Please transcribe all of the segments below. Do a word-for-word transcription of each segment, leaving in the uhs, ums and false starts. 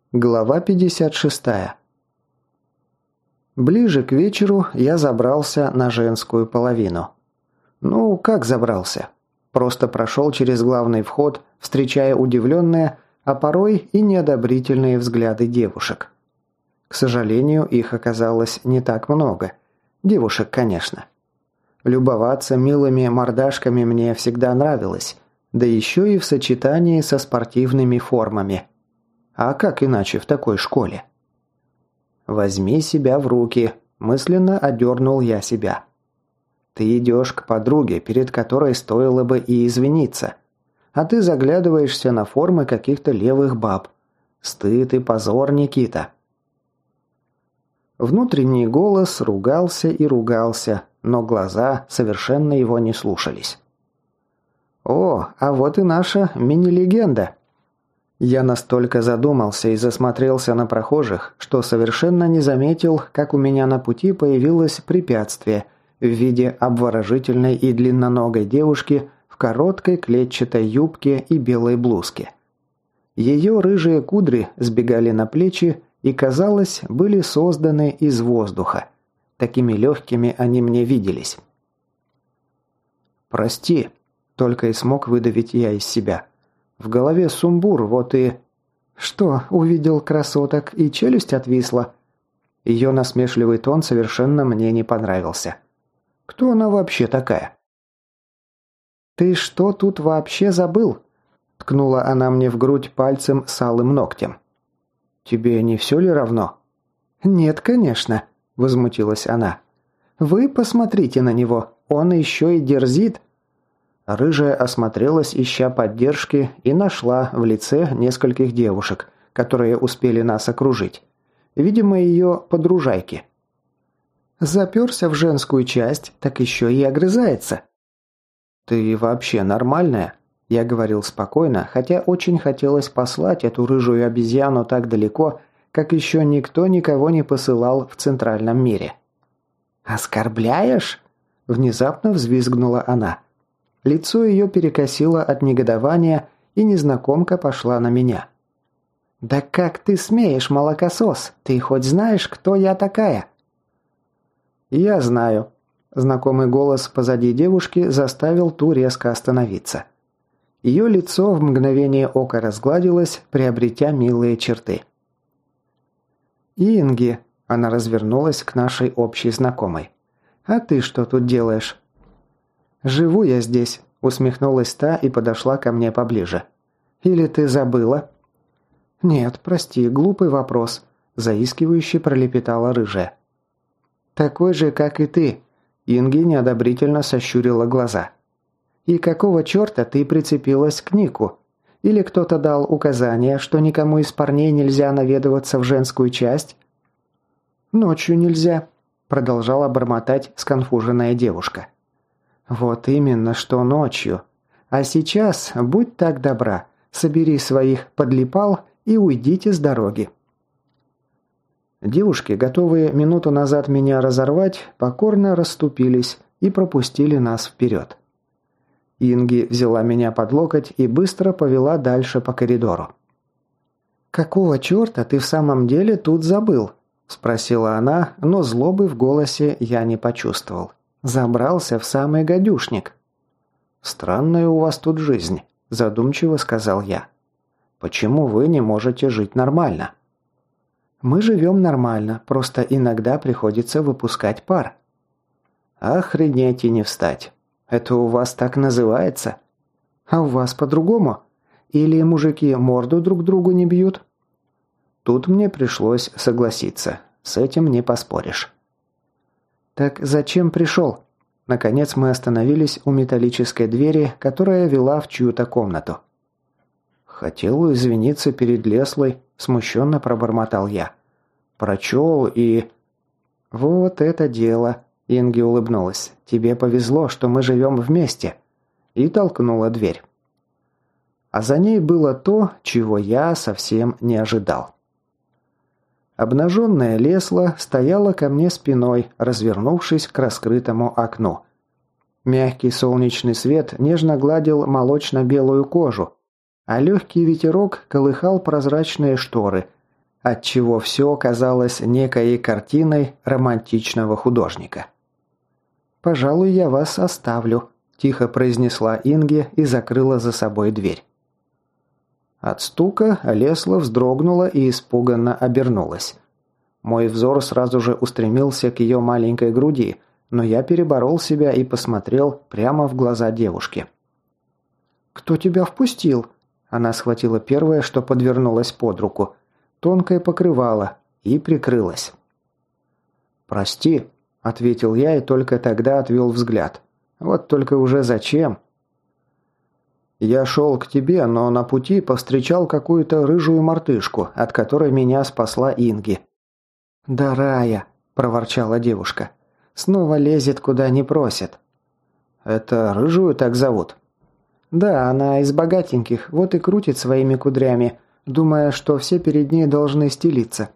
Глава пятьдесят шесть. Ближе к вечеру я забрался на женскую половину. Ну, как забрался? Просто прошел через главный вход, встречая удивленные, а порой и неодобрительные взгляды девушек. К сожалению, их оказалось не так много. Девушек, конечно. Любоваться милыми мордашками мне всегда нравилось, да еще и в сочетании со спортивными формами. А как иначе в такой школе? «Возьми себя в руки», – мысленно одернул я себя. «Ты идешь к подруге, перед которой стоило бы и извиниться. А ты заглядываешься на формы каких-то левых баб. Стыд и позор, Никита». Внутренний голос ругался и ругался, но глаза совершенно его не слушались. «О, а вот и наша мини-легенда». Я настолько задумался и засмотрелся на прохожих, что совершенно не заметил, как у меня на пути появилось препятствие в виде обворожительной и длинноногой девушки в короткой клетчатой юбке и белой блузке. Ее рыжие кудри сбегали на плечи и, казалось, были созданы из воздуха. Такими легкими они мне виделись. «Прости», – только и смог выдавить я из себя. В голове сумбур, вот и... «Что, увидел красоток и челюсть отвисла?» Ее насмешливый тон совершенно мне не понравился. «Кто она вообще такая?» «Ты что тут вообще забыл?» Ткнула она мне в грудь пальцем с алым ногтем. «Тебе не все ли равно?» «Нет, конечно», – возмутилась она. «Вы посмотрите на него, он еще и дерзит». Рыжая осмотрелась, ища поддержки, и нашла в лице нескольких девушек, которые успели нас окружить. Видимо, ее подружайки. Заперся в женскую часть, так еще и огрызается. «Ты вообще нормальная?» Я говорил спокойно, хотя очень хотелось послать эту рыжую обезьяну так далеко, как еще никто никого не посылал в центральном мире. «Оскорбляешь?» – внезапно взвизгнула она. Лицо ее перекосило от негодования, и незнакомка пошла на меня. «Да как ты смеешь, молокосос? Ты хоть знаешь, кто я такая?» «Я знаю». Знакомый голос позади девушки заставил ту резко остановиться. Ее лицо в мгновение ока разгладилось, приобретя милые черты. «Инги», – она развернулась к нашей общей знакомой. «А ты что тут делаешь?» «Живу я здесь», – усмехнулась та и подошла ко мне поближе. «Или ты забыла?» «Нет, прости, глупый вопрос», – заискивающе пролепетала рыжая. «Такой же, как и ты», – Инги неодобрительно сощурила глаза. «И какого черта ты прицепилась к Нику? Или кто-то дал указание, что никому из парней нельзя наведываться в женскую часть?» «Ночью нельзя», – продолжала бормотать сконфуженная девушка. «Вот именно, что ночью. А сейчас, будь так добра, собери своих подлипал и уйдите с дороги». Девушки, готовые минуту назад меня разорвать, покорно расступились и пропустили нас вперед. Инги взяла меня под локоть и быстро повела дальше по коридору. «Какого черта ты в самом деле тут забыл?» – спросила она, но злобы в голосе я не почувствовал. Забрался в самый гадюшник. «Странная у вас тут жизнь», – задумчиво сказал я. «Почему вы не можете жить нормально?» «Мы живем нормально, просто иногда приходится выпускать пар». «Охренеть и не встать. Это у вас так называется? А у вас по-другому? Или мужики морду друг другу не бьют?» Тут мне пришлось согласиться. С этим не поспоришь. «Так зачем пришел?» Наконец мы остановились у металлической двери, которая вела в чью-то комнату. «Хотел извиниться перед Леслой», – смущенно пробормотал я. «Прочел и...» «Вот это дело», – Инги улыбнулась. «Тебе повезло, что мы живем вместе». И толкнула дверь. А за ней было то, чего я совсем не ожидал. Обнаженная Лесла стояла ко мне спиной, развернувшись к раскрытому окну. Мягкий солнечный свет нежно гладил молочно-белую кожу, а легкий ветерок колыхал прозрачные шторы, отчего все казалось некой картиной романтичного художника. «Пожалуй, я вас оставлю», – тихо произнесла Инги и закрыла за собой дверь. От стука Лесла вздрогнула и испуганно обернулась. Мой взор сразу же устремился к ее маленькой груди, но я переборол себя и посмотрел прямо в глаза девушки. «Кто тебя впустил?» Она схватила первое, что подвернулось под руку. Тонкое покрывало, и прикрылась. «Прости», – ответил я и только тогда отвел взгляд. «Вот только уже зачем?» «Я шел к тебе, но на пути повстречал какую-то рыжую мартышку, от которой меня спасла Инги». «Дарая», – проворчала девушка. «Снова лезет, куда не просит». «Это рыжую так зовут?» «Да, она из богатеньких, вот и крутит своими кудрями, думая, что все перед ней должны стелиться».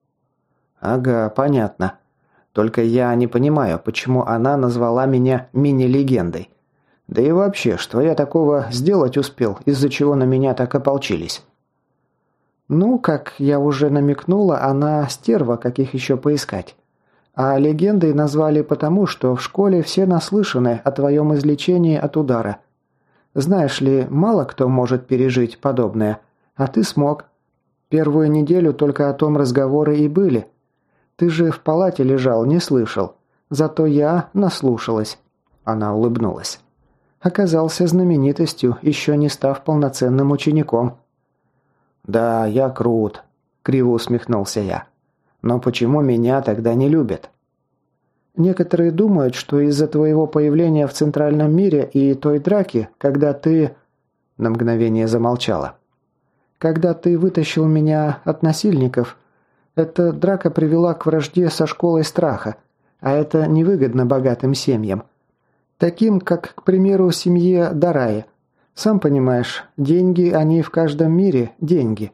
«Ага, понятно. Только я не понимаю, почему она назвала меня мини-легендой. Да и вообще, что я такого сделать успел, из-за чего на меня так ополчились?» «Ну, как я уже намекнула, она стерва, каких еще поискать. А легендой назвали потому, что в школе все наслышаны о твоем излечении от удара. Знаешь ли, мало кто может пережить подобное, а ты смог. Первую неделю только о том разговоры и были. Ты же в палате лежал, не слышал. Зато я наслушалась». Она улыбнулась. «Оказался знаменитостью, еще не став полноценным учеником». «Да, я крут», – криво усмехнулся я. «Но почему меня тогда не любят?» «Некоторые думают, что из-за твоего появления в Центральном мире и той драки, когда ты...» На мгновение замолчала. «Когда ты вытащил меня от насильников, эта драка привела к вражде со школой страха, а это невыгодно богатым семьям. Таким, как, к примеру, семье Дарая. Сам понимаешь, деньги, они в каждом мире деньги».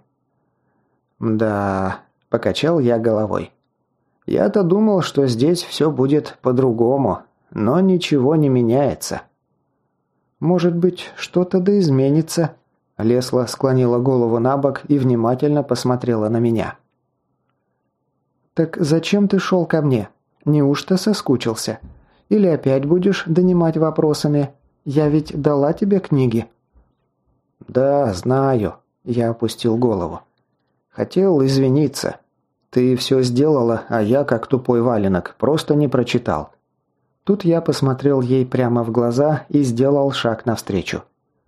«Да...» – покачал я головой. «Я-то думал, что здесь все будет по-другому, но ничего не меняется». «Может быть, что-то да изменится?» Лесла склонила голову на бок и внимательно посмотрела на меня. «Так зачем ты шел ко мне? Неужто соскучился? Или опять будешь донимать вопросами? Я ведь дала тебе книги». «Да, знаю», – я опустил голову. «Хотел извиниться. Ты все сделала, а я, как тупой валенок, просто не прочитал». Тут я посмотрел ей прямо в глаза и сделал шаг навстречу.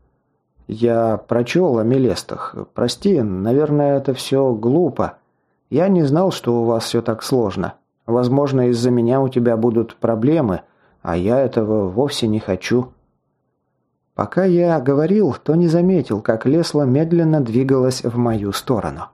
«Я прочел о Мелестах. Прости, наверное, это все глупо. Я не знал, что у вас все так сложно. Возможно, из-за меня у тебя будут проблемы, а я этого вовсе не хочу». Пока я говорил, то не заметил, как Лесла медленно двигалась в мою сторону.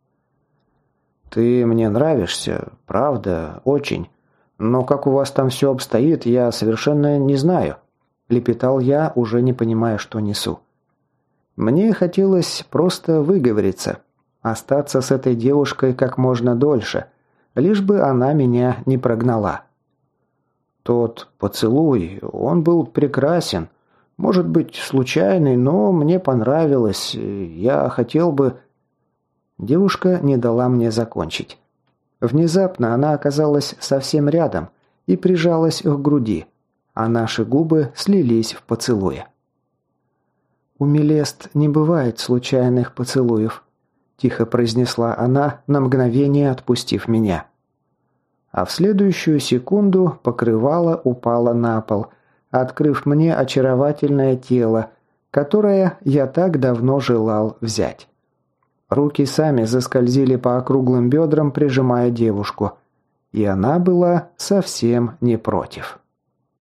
«Ты мне нравишься, правда, очень. Но как у вас там все обстоит, я совершенно не знаю», – лепетал я, уже не понимая, что несу. Мне хотелось просто выговориться, остаться с этой девушкой как можно дольше, лишь бы она меня не прогнала. Тот поцелуй, он был прекрасен. Может быть, случайный, но мне понравилось. Я хотел бы...» Девушка не дала мне закончить. Внезапно она оказалась совсем рядом и прижалась к груди, а наши губы слились в поцелуе. «У Мелест не бывает случайных поцелуев», – тихо произнесла она, на мгновение отпустив меня. А в следующую секунду покрывало упало на пол, открыв мне очаровательное тело, которое я так давно желал взять. Руки сами заскользили по округлым бедрам, прижимая девушку, и она была совсем не против.